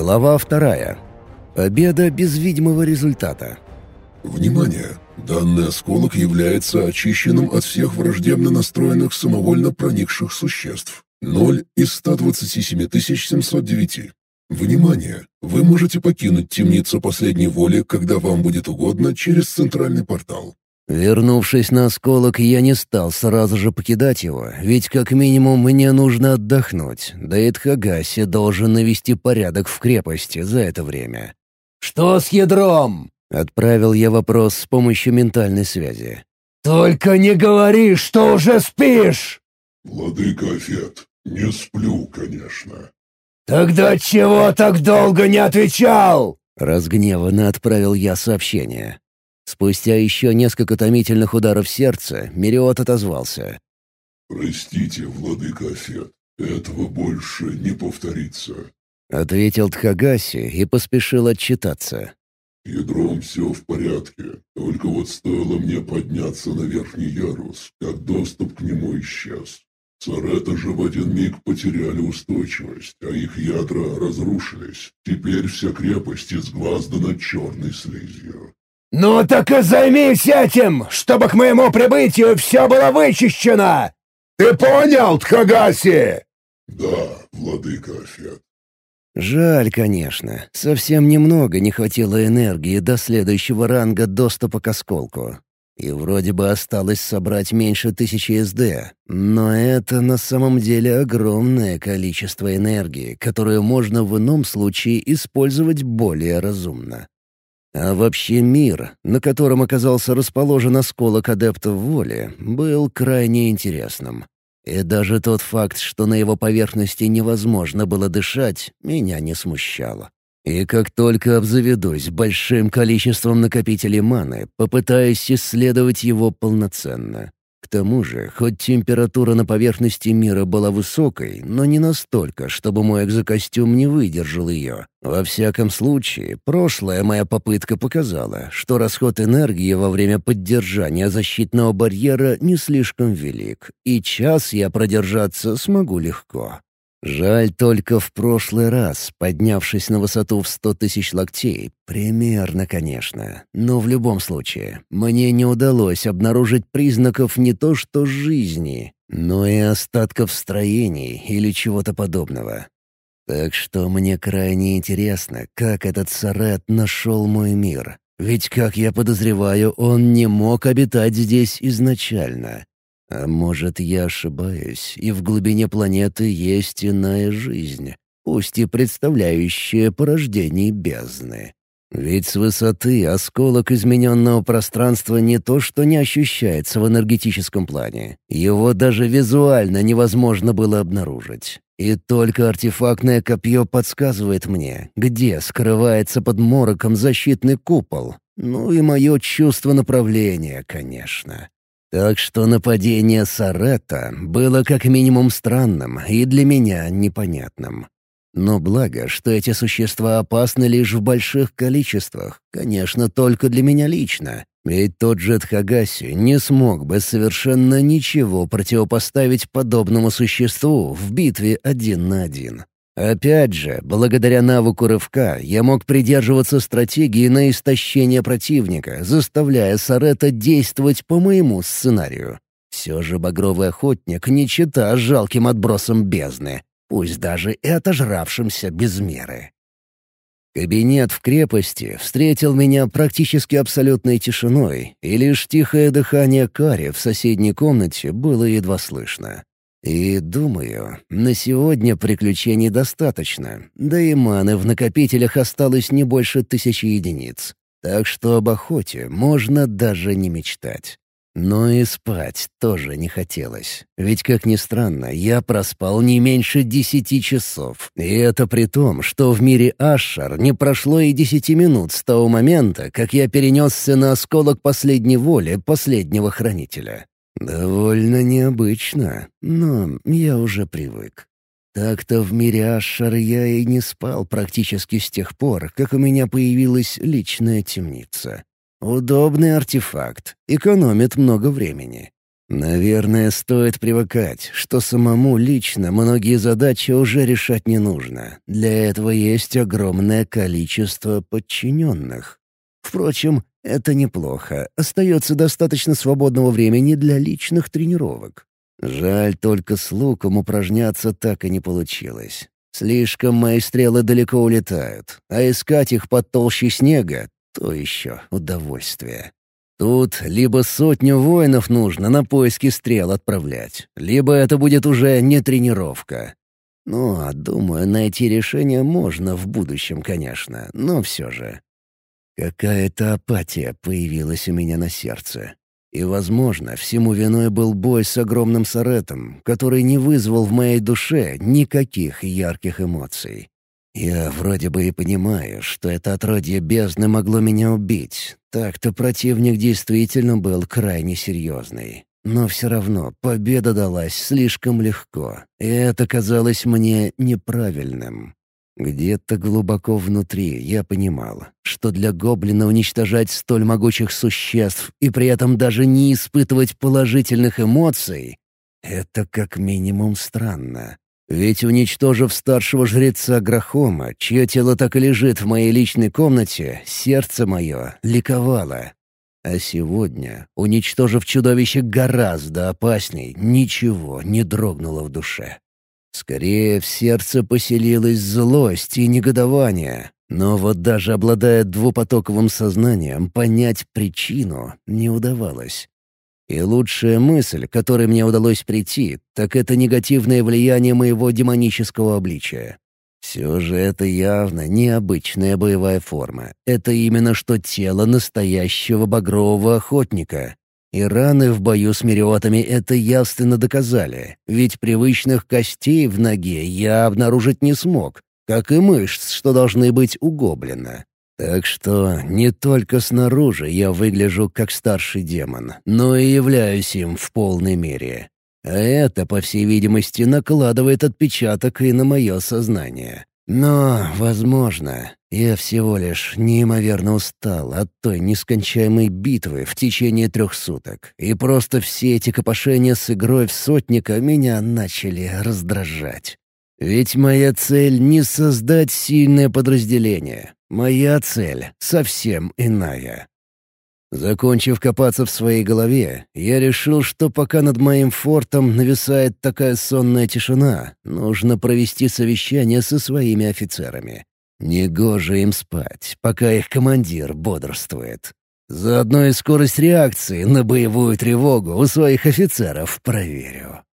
Глава 2. Победа без видимого результата. Внимание! Данный осколок является очищенным от всех враждебно настроенных самовольно проникших существ. 0 из 127 709. Внимание! Вы можете покинуть темницу последней воли, когда вам будет угодно, через центральный портал. Вернувшись на осколок, я не стал сразу же покидать его, ведь как минимум мне нужно отдохнуть, да и Тхагаси должен навести порядок в крепости за это время. «Что с ядром?» — отправил я вопрос с помощью ментальной связи. «Только не говори, что уже спишь!» Владыка Афет, не сплю, конечно. «Тогда чего так долго не отвечал?» — разгневанно отправил я сообщение. Спустя еще несколько томительных ударов сердца Мириот отозвался. «Простите, владыка Афет, этого больше не повторится», — ответил Тхагаси и поспешил отчитаться. «Ядром все в порядке, только вот стоило мне подняться на верхний ярус, как доступ к нему исчез. Сарета же в один миг потеряли устойчивость, а их ядра разрушились. Теперь вся крепость изглаздана черной слизью». «Ну так и займись этим, чтобы к моему прибытию все было вычищено! Ты понял, Тхагаси?» «Да, владыка Афет». Жаль, конечно. Совсем немного не хватило энергии до следующего ранга доступа к осколку. И вроде бы осталось собрать меньше 1000 СД, но это на самом деле огромное количество энергии, которую можно в ином случае использовать более разумно. А вообще мир, на котором оказался расположен осколок адептов воли, был крайне интересным. И даже тот факт, что на его поверхности невозможно было дышать, меня не смущало. И как только обзаведусь большим количеством накопителей маны, попытаюсь исследовать его полноценно. К тому же, хоть температура на поверхности мира была высокой, но не настолько, чтобы мой экзокостюм не выдержал ее. Во всяком случае, прошлая моя попытка показала, что расход энергии во время поддержания защитного барьера не слишком велик, и час я продержаться смогу легко. Жаль только в прошлый раз, поднявшись на высоту в 100 000 локтей, примерно, конечно, но в любом случае, мне не удалось обнаружить признаков не то что жизни, но и остатков строений или чего-то подобного. Так что мне крайне интересно, как этот Сарет нашел мой мир. Ведь, как я подозреваю, он не мог обитать здесь изначально. А может, я ошибаюсь, и в глубине планеты есть иная жизнь, пусть и представляющая порождение бездны. Ведь с высоты осколок измененного пространства не то что не ощущается в энергетическом плане, его даже визуально невозможно было обнаружить. И только артефактное копье подсказывает мне, где скрывается под мороком защитный купол. Ну и мое чувство направления, конечно. Так что нападение Сарета было как минимум странным и для меня непонятным. Но благо, что эти существа опасны лишь в больших количествах, конечно, только для меня лично. Ведь тот же Тхагаси не смог бы совершенно ничего противопоставить подобному существу в битве 1 на 1. Опять же, благодаря навыку рывка я мог придерживаться стратегии на истощение противника, заставляя Сарета действовать по моему сценарию. Все же багровый охотник не чета жалким отбросом бездны, пусть даже и отожравшимся без меры. Кабинет в крепости встретил меня практически абсолютной тишиной, и лишь тихое дыхание Кари в соседней комнате было едва слышно. И, думаю, на сегодня приключений достаточно, да и маны в накопителях осталось не больше 1000 единиц. Так что об охоте можно даже не мечтать. Но и спать тоже не хотелось. Ведь, как ни странно, я проспал не меньше 10 часов. И это при том, что в мире Ашшар не прошло и 10 минут с того момента, как я перенесся на осколок последней воли последнего хранителя. Довольно необычно, но я уже привык. Так-то в мире Ашшар я и не спал практически с тех пор, как у меня появилась личная темница. Удобный артефакт, экономит много времени. Наверное, стоит привыкать, что самому лично многие задачи уже решать не нужно. Для этого есть огромное количество подчиненных. Впрочем, это неплохо. Остается достаточно свободного времени для личных тренировок. Жаль, только с луком упражняться так и не получилось. Слишком мои стрелы далеко улетают, а искать их под толщей снега — то еще удовольствие. Тут либо сотню воинов нужно на поиски стрел отправлять, либо это будет уже не тренировка. Ну, а думаю, найти решение можно в будущем, конечно, но все же. Какая-то апатия появилась у меня на сердце. И, возможно, всему виной был бой с огромным Соретом, который не вызвал в моей душе никаких ярких эмоций. Я вроде бы и понимаю, что это отродье бездны могло меня убить. Так-то противник действительно был крайне серьезный. Но все равно победа далась слишком легко, и это казалось мне неправильным. Где-то глубоко внутри я понимал, что для гоблина уничтожать столь могучих существ и при этом даже не испытывать положительных эмоций — это как минимум странно. Ведь уничтожив старшего жреца Грахома, чье тело так и лежит в моей личной комнате, сердце мое ликовало. А сегодня, уничтожив чудовище гораздо опасней, ничего не дрогнуло в душе. Скорее, в сердце поселилась злость и негодование. Но вот даже обладая двупотоковым сознанием, понять причину не удавалось. И лучшая мысль, к которой мне удалось прийти, так это негативное влияние моего демонического обличия. Все же это явно необычная боевая форма. Это именно что тело настоящего багрового охотника. И раны в бою с мериотами это явственно доказали, ведь привычных костей в ноге я обнаружить не смог, как и мышц, что должны быть у гоблина. Так что не только снаружи я выгляжу как старший демон, но и являюсь им в полной мере. А это, по всей видимости, накладывает отпечаток и на мое сознание. Но, возможно, я всего лишь неимоверно устал от той нескончаемой битвы в течение 3 суток, и просто все эти копошения с игрой в сотника меня начали раздражать. Ведь моя цель — не создать сильное подразделение. Моя цель совсем иная. Закончив копаться в своей голове, я решил, что пока над моим фортом нависает такая сонная тишина, нужно провести совещание со своими офицерами. Негоже им спать, пока их командир бодрствует. Заодно и скорость реакции на боевую тревогу у своих офицеров проверю.